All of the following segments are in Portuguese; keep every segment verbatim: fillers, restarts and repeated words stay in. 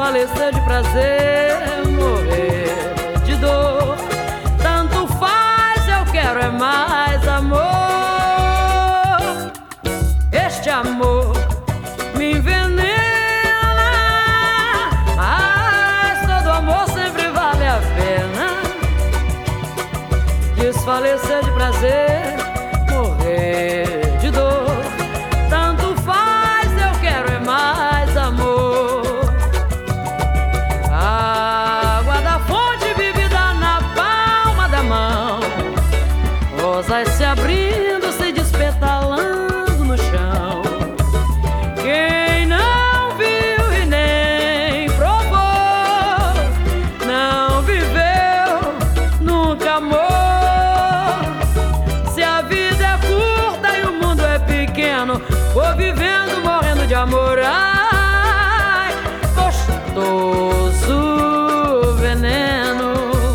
Desfalecer de prazer, morrer de dor. Tanto faz, eu quero é mais amor. Este amor me envenena, mas todo amor sempre vale a pena. Desfalecer de prazer, morrer de dor. Tanto faz, eu quero é mais amor. A água da fonte bebida na palma da mão, rosas se abrindo, se despetalando no chão. Quem não viu e nem provou, não viveu, nunca amou. Se a vida é curta e o mundo é pequeno, vou vivendo, morrendo de amor. Ai, gostoso veneno.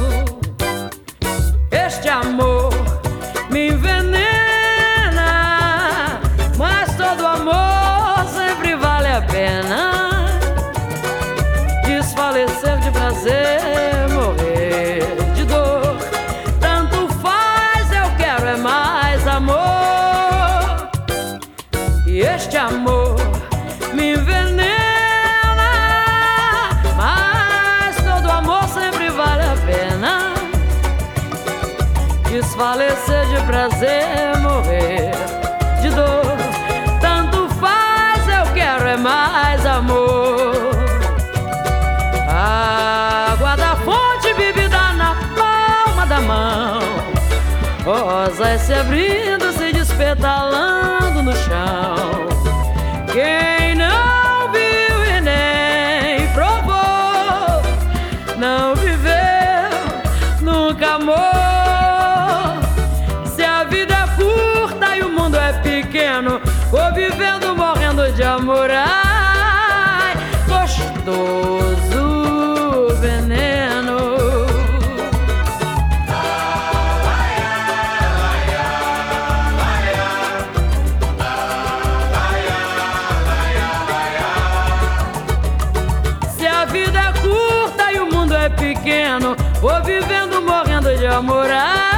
Este amor me envenena, mas todo amor sempre vale a pena. Desfalecer de prazer, morrer de dor. Tanto faz, eu quero é mais amor. E este amor me envenena, mas todo amor sempre vale a pena. Desfalecer de prazer, morrer de dor. Tanto faz, eu quero é mais amor. A água da fonte bebida na palma da mão, rosas se abrindo, se despetalando no chão. Quem não viu e nem provou, não viveu, nunca amou. Se a vida é curta e o mundo é pequeno, vou vivendo, morrendo de amor. Ai, gostoso veneno. Se a vida é curta e o mundo é pequeno, vou vivendo, morrendo de amor. Ai,